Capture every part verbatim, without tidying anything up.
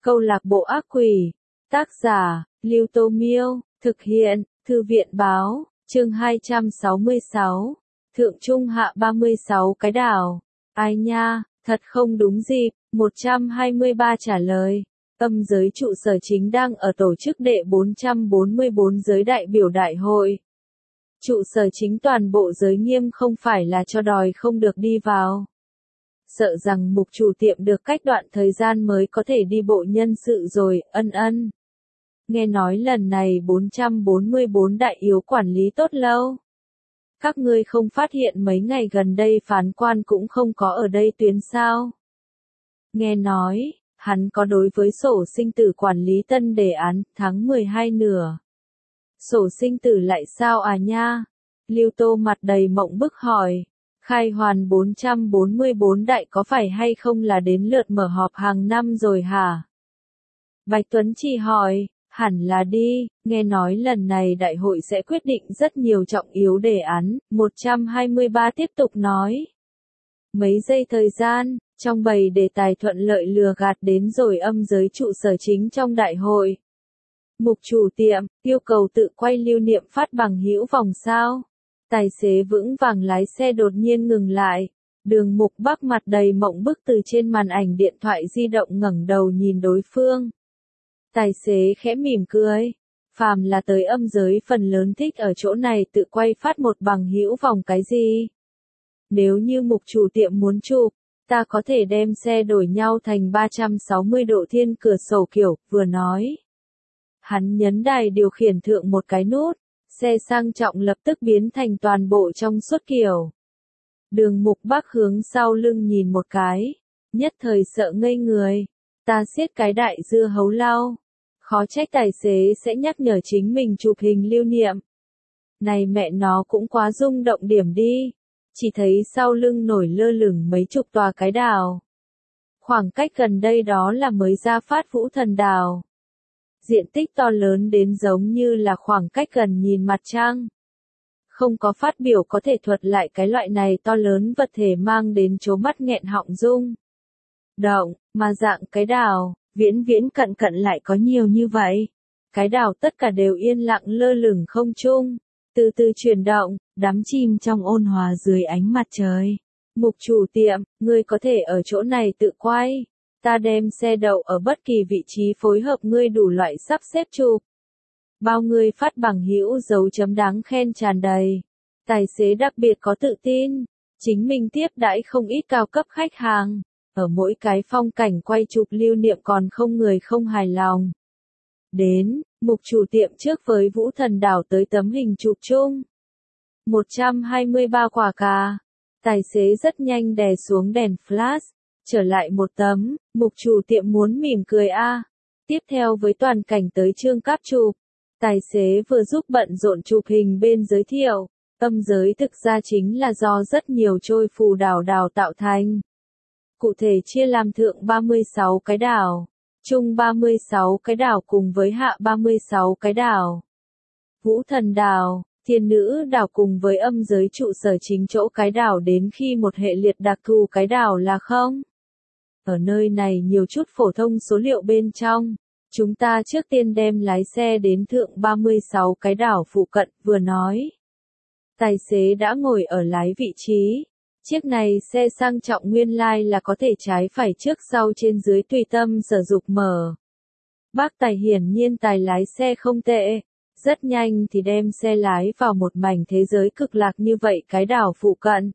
Câu lạc bộ ác quỷ. Tác giả, Lưu Tô Miêu. Thực hiện, Thư viện Báo. Chương hai trăm sáu mươi sáu. Thượng Trung Hạ ba mươi sáu cái đảo. Ai nha, thật không đúng dịp. một trăm hai mươi ba trả lời. Âm giới trụ sở chính đang ở tổ chức đệ bốn trăm bốn mươi bốn giới đại biểu đại hội. Trụ sở chính toàn bộ giới nghiêm không phải là cho đòi không được đi vào. Sợ rằng mục chủ tiệm được cách đoạn thời gian mới có thể đi bộ nhân sự rồi, ân ân. Nghe nói lần này bốn trăm bốn mươi bốn đại yếu quản lý tốt lâu. Các ngươi không phát hiện mấy ngày gần đây phán quan cũng không có ở đây tuyến sao? Nghe nói, hắn có đối với sổ sinh tử quản lý tân đề án, tháng mười hai nửa. Sổ sinh tử lại sao à nha? Lưu Tô mặt đầy mộng bức hỏi. Khai hoàn bốn trăm bốn mươi bốn đại có phải hay không là đến lượt mở họp hàng năm rồi hả? Bạch Tuấn Chi hỏi, hẳn là đi, nghe nói lần này đại hội sẽ quyết định rất nhiều trọng yếu đề án, một trăm hai mươi ba tiếp tục nói. Mấy giây thời gian, trong bầy đề tài thuận lợi lừa gạt đến rồi âm giới trụ sở chính trong đại hội. Mục chủ tiệm, yêu cầu tự quay lưu niệm phát bằng hữu vòng sao. Tài xế vững vàng lái xe đột nhiên ngừng lại. Đường Mục Bắc mặt đầy mộng bức từ trên màn ảnh điện thoại di động ngẩng đầu nhìn đối phương. Tài xế khẽ mỉm cười. Phàm là tới âm giới phần lớn thích ở chỗ này tự quay phát một bằng hữu vòng cái gì. Nếu như mục chủ tiệm muốn chụp, ta có thể đem xe đổi nhau thành ba trăm sáu mươi độ thiên cửa sổ kiểu, vừa nói. Hắn nhấn đài điều khiển thượng một cái nút. Xe sang trọng lập tức biến thành toàn bộ trong suốt kiểu. Đường Mục Bắc hướng sau lưng nhìn một cái. Nhất thời sợ ngây người. Ta siết cái đại dưa hấu lau. Khó trách tài xế sẽ nhắc nhở chính mình chụp hình lưu niệm. Này mẹ nó cũng quá rung động điểm đi. Chỉ thấy sau lưng nổi lơ lửng mấy chục tòa cái đảo. Khoảng cách gần đây đó là mới ra phát Vũ Thần Đảo. Diện tích to lớn đến giống như là khoảng cách gần nhìn mặt trăng. Không có phát biểu có thể thuật lại cái loại này to lớn vật thể mang đến chố mắt nghẹn họng rung. Động, mà dạng cái đảo, viễn viễn cận cận lại có nhiều như vậy. Cái đảo tất cả đều yên lặng lơ lửng không trung, từ từ chuyển động, đắm chìm trong ôn hòa dưới ánh mặt trời. Mục chủ tiệm, ngươi có thể ở chỗ này tự quay. Ta đem xe đậu ở bất kỳ vị trí phối hợp ngươi đủ loại sắp xếp chụp. Bao ngươi phát bằng hữu dấu chấm đáng khen tràn đầy. Tài xế đặc biệt có tự tin. Chính mình tiếp đãi không ít cao cấp khách hàng. Ở mỗi cái phong cảnh quay chụp lưu niệm còn không người không hài lòng. Đến, mục chủ tiệm trước với Vũ Thần Đảo tới tấm hình chụp chung. một trăm hai mươi ba quả cà. Tài xế rất nhanh đè xuống đèn flash. Trở lại một tấm, mục chủ tiệm muốn mỉm cười a. À. Tiếp theo với toàn cảnh tới trương cáp chụp. Tài xế vừa giúp bận rộn chụp hình bên giới thiệu. Âm giới thực ra chính là do rất nhiều trôi phù đảo đảo tạo thành. Cụ thể chia làm thượng ba mươi sáu cái đảo, trung ba mươi sáu cái đảo cùng với hạ ba mươi sáu cái đảo. Vũ Thần Đảo, Thiên Nữ Đảo cùng với âm giới trụ sở chính chỗ cái đảo đến khi một hệ liệt đặc thù cái đảo là không. Ở nơi này nhiều chút phổ thông số liệu bên trong. Chúng ta trước tiên đem lái xe đến thượng ba mươi sáu cái đảo phụ cận, vừa nói. Tài xế đã ngồi ở lái vị trí. Chiếc này xe sang trọng nguyên lai là có thể trái phải trước sau trên dưới tùy tâm sở dục mở. Bác Tài hiển nhiên tài lái xe không tệ. Rất nhanh thì đem xe lái vào một mảnh thế giới cực lạc như vậy cái đảo phụ cận.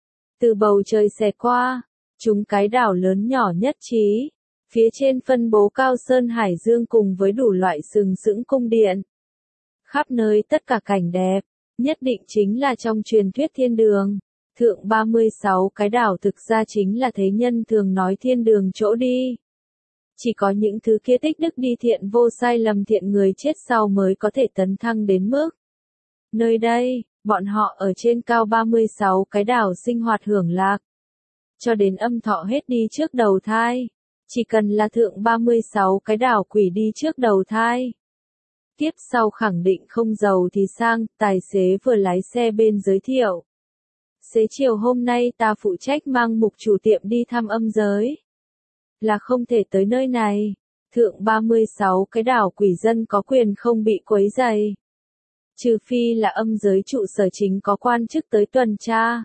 Từ bầu trời xẹt qua. Chúng cái đảo lớn nhỏ nhất trí. Phía trên phân bố cao sơn hải dương cùng với đủ loại sừng sững cung điện. Khắp nơi tất cả cảnh đẹp, nhất định chính là trong truyền thuyết thiên đường. Thượng ba mươi sáu cái đảo thực ra chính là thế nhân thường nói thiên đường chỗ đi. Chỉ có những thứ kia tích đức đi thiện vô sai lầm thiện người chết sau mới có thể tấn thăng đến mức. Nơi đây, bọn họ ở trên cao ba mươi sáu cái đảo sinh hoạt hưởng lạc. Cho đến âm thọ hết đi trước đầu thai. Chỉ cần là thượng ba mươi sáu cái đảo quỷ đi trước đầu thai. Tiếp sau khẳng định không giàu thì sang, tài xế vừa lái xe bên giới thiệu. Xế chiều hôm nay ta phụ trách mang mục chủ tiệm đi thăm âm giới. Là không thể tới nơi này. Thượng ba mươi sáu cái đảo quỷ dân có quyền không bị quấy rầy. Trừ phi là âm giới trụ sở chính có quan chức tới tuần tra.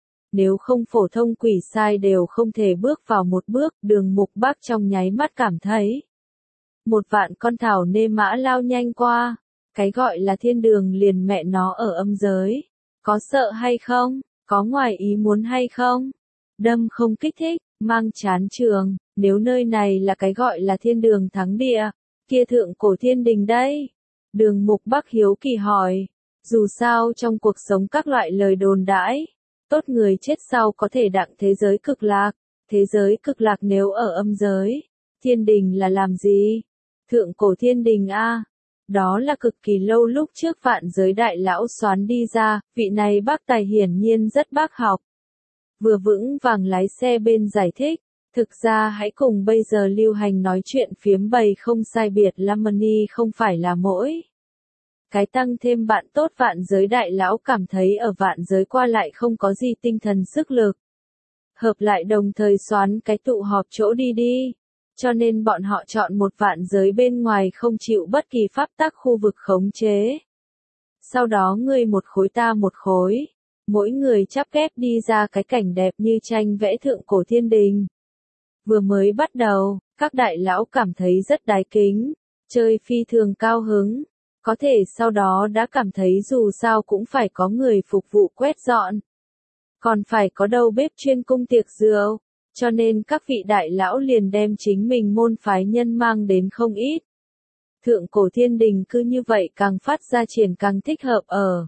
Nếu không phổ thông quỷ sai đều không thể bước vào một bước. Đường Mục Bắc trong nháy mắt cảm thấy một vạn con thảo nê mã lao nhanh qua. Cái gọi là thiên đường liền mẹ nó ở âm giới. Có sợ hay không? Có ngoài ý muốn hay không? Đâm không kích thích, mang chán trường. Nếu nơi này là cái gọi là thiên đường thắng địa, kia thượng cổ thiên đình đây. Đường Mục Bắc hiếu kỳ hỏi. Dù sao trong cuộc sống các loại lời đồn đãi, tốt người chết sau có thể đặng thế giới cực lạc. Thế giới cực lạc nếu ở âm giới, thiên đình là làm gì? Thượng cổ thiên đình a, đó là cực kỳ lâu lúc trước vạn giới đại lão xoán đi ra, vị này bác tài hiển nhiên rất bác học. Vừa vững vàng lái xe bên giải thích, thực ra hãy cùng bây giờ lưu hành nói chuyện phiếm bầy không sai biệt Lamani không phải là mỗi. Cái tăng thêm bạn tốt vạn giới đại lão cảm thấy ở vạn giới qua lại không có gì tinh thần sức lực. Hợp lại đồng thời xoán cái tụ họp chỗ đi đi. Cho nên bọn họ chọn một vạn giới bên ngoài không chịu bất kỳ pháp tắc khu vực khống chế. Sau đó người một khối ta một khối. Mỗi người chắp ghép đi ra cái cảnh đẹp như tranh vẽ thượng cổ thiên đình. Vừa mới bắt đầu, các đại lão cảm thấy rất đái kính. Chơi phi thường cao hứng. Có thể sau đó đã cảm thấy dù sao cũng phải có người phục vụ quét dọn. Còn phải có đầu bếp chuyên cung tiệc rượu. Cho nên các vị đại lão liền đem chính mình môn phái nhân mang đến không ít. Thượng cổ thiên đình cứ như vậy càng phát ra triển càng thích hợp ở.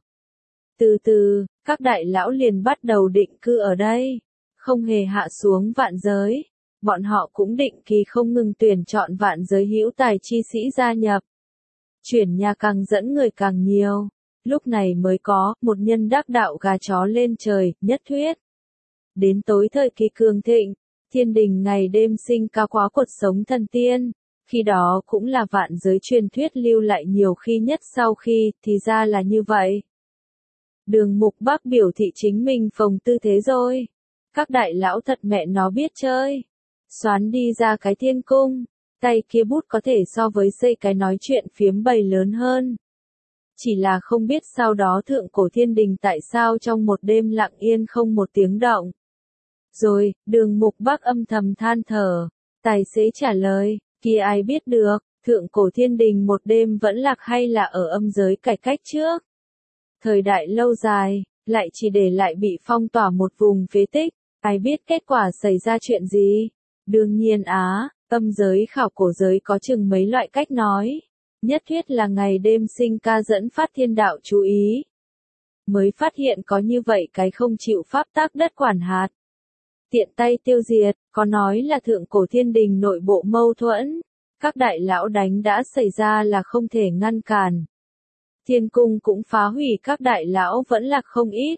Từ từ, các đại lão liền bắt đầu định cư ở đây. Không hề hạ xuống vạn giới. Bọn họ cũng định kỳ không ngừng tuyển chọn vạn giới hữu tài chi sĩ gia nhập. Chuyển nhà càng dẫn người càng nhiều. Lúc này mới có một nhân đắc đạo gà chó lên trời, nhất thuyết. Đến tối thời kỳ cường thịnh, thiên đình ngày đêm sinh cao quá cuộc sống thần tiên. Khi đó cũng là vạn giới truyền thuyết lưu lại nhiều khi nhất sau khi, thì ra là như vậy. Đường Mục Bắc biểu thị chính mình phồng tư thế rồi. Các đại lão thật mẹ nó biết chơi. Xoán đi ra cái thiên cung. Tay kia bút có thể so với xây cái nói chuyện phiếm bầy lớn hơn. Chỉ là không biết sau đó thượng cổ thiên đình tại sao trong một đêm lặng yên không một tiếng động. Rồi, đường Mục Bắc âm thầm than thở. Tài xế trả lời, kia ai biết được, thượng cổ thiên đình một đêm vẫn lạc hay là ở âm giới cải cách trước. Thời đại lâu dài, lại chỉ để lại bị phong tỏa một vùng phế tích, ai biết kết quả xảy ra chuyện gì. Đương nhiên á, âm giới khảo cổ giới có chừng mấy loại cách nói. Nhất thuyết là ngày đêm sinh ca dẫn phát thiên đạo chú ý. Mới phát hiện có như vậy cái không chịu pháp tác đất quản hạt. Tiện tay tiêu diệt, có nói là thượng cổ thiên đình nội bộ mâu thuẫn. Các đại lão đánh đã xảy ra là không thể ngăn cản. Thiên cung cũng phá hủy các đại lão vẫn là không ít.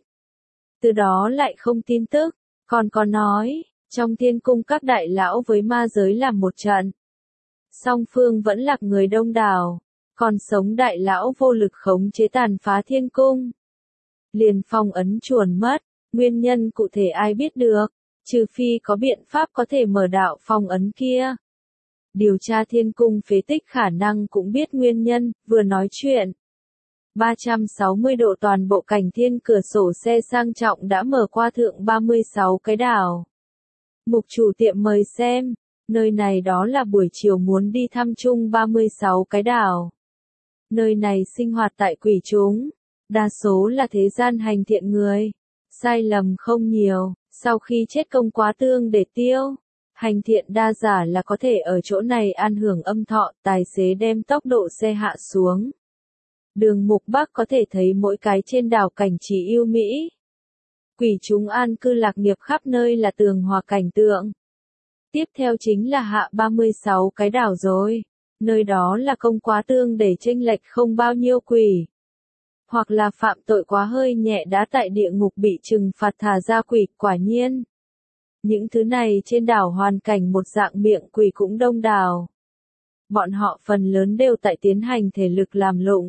Từ đó lại không tin tức, còn có nói, trong thiên cung các đại lão với ma giới làm một trận. Song phương vẫn lạc người đông đảo, còn sống đại lão vô lực khống chế tàn phá thiên cung. Liền phong ấn chuồn mất, nguyên nhân cụ thể ai biết được, trừ phi có biện pháp có thể mở đạo phong ấn kia. Điều tra thiên cung phế tích khả năng cũng biết nguyên nhân, vừa nói chuyện. ba trăm sáu mươi độ toàn bộ cảnh thiên cửa sổ xe sang trọng đã mở qua thượng ba mươi sáu cái đảo. Mục chủ tiệm mời xem, nơi này đó là buổi chiều muốn đi thăm chung ba mươi sáu cái đảo. Nơi này sinh hoạt tại quỷ chúng, đa số là thế gian hành thiện người. Sai lầm không nhiều, sau khi chết công quá tương để tiêu. Hành thiện đa giả là có thể ở chỗ này an hưởng âm thọ, tài xế đem tốc độ xe hạ xuống. Đường Mục Bắc có thể thấy mỗi cái trên đảo cảnh trí yêu Mỹ. Quỷ chúng an cư lạc nghiệp khắp nơi là tường hòa cảnh tượng. Tiếp theo chính là hạ ba mươi sáu cái đảo rồi. Nơi đó là công quá tương để chênh lệch không bao nhiêu quỷ. Hoặc là phạm tội quá hơi nhẹ đã tại địa ngục bị trừng phạt thả ra quỷ, quả nhiên. Những thứ này trên đảo hoàn cảnh một dạng miệng quỷ cũng đông đảo. Bọn họ phần lớn đều tại tiến hành thể lực làm lụng.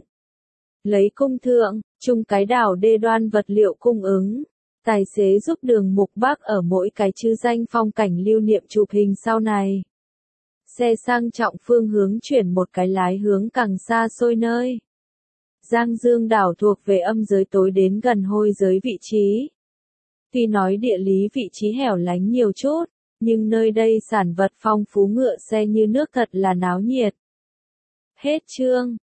Lấy cung thượng, chung cái đảo đê đoan vật liệu cung ứng. Tài xế giúp đường Mục Bắc ở mỗi cái chữ danh phong cảnh lưu niệm chụp hình sau này. Xe sang trọng phương hướng chuyển một cái lái hướng càng xa xôi nơi. Giang Dương đảo thuộc về âm giới tối đến gần hôi giới vị trí. Tuy nói địa lý vị trí hẻo lánh nhiều chút, nhưng nơi đây sản vật phong phú ngựa xe như nước thật là náo nhiệt. Hết chương.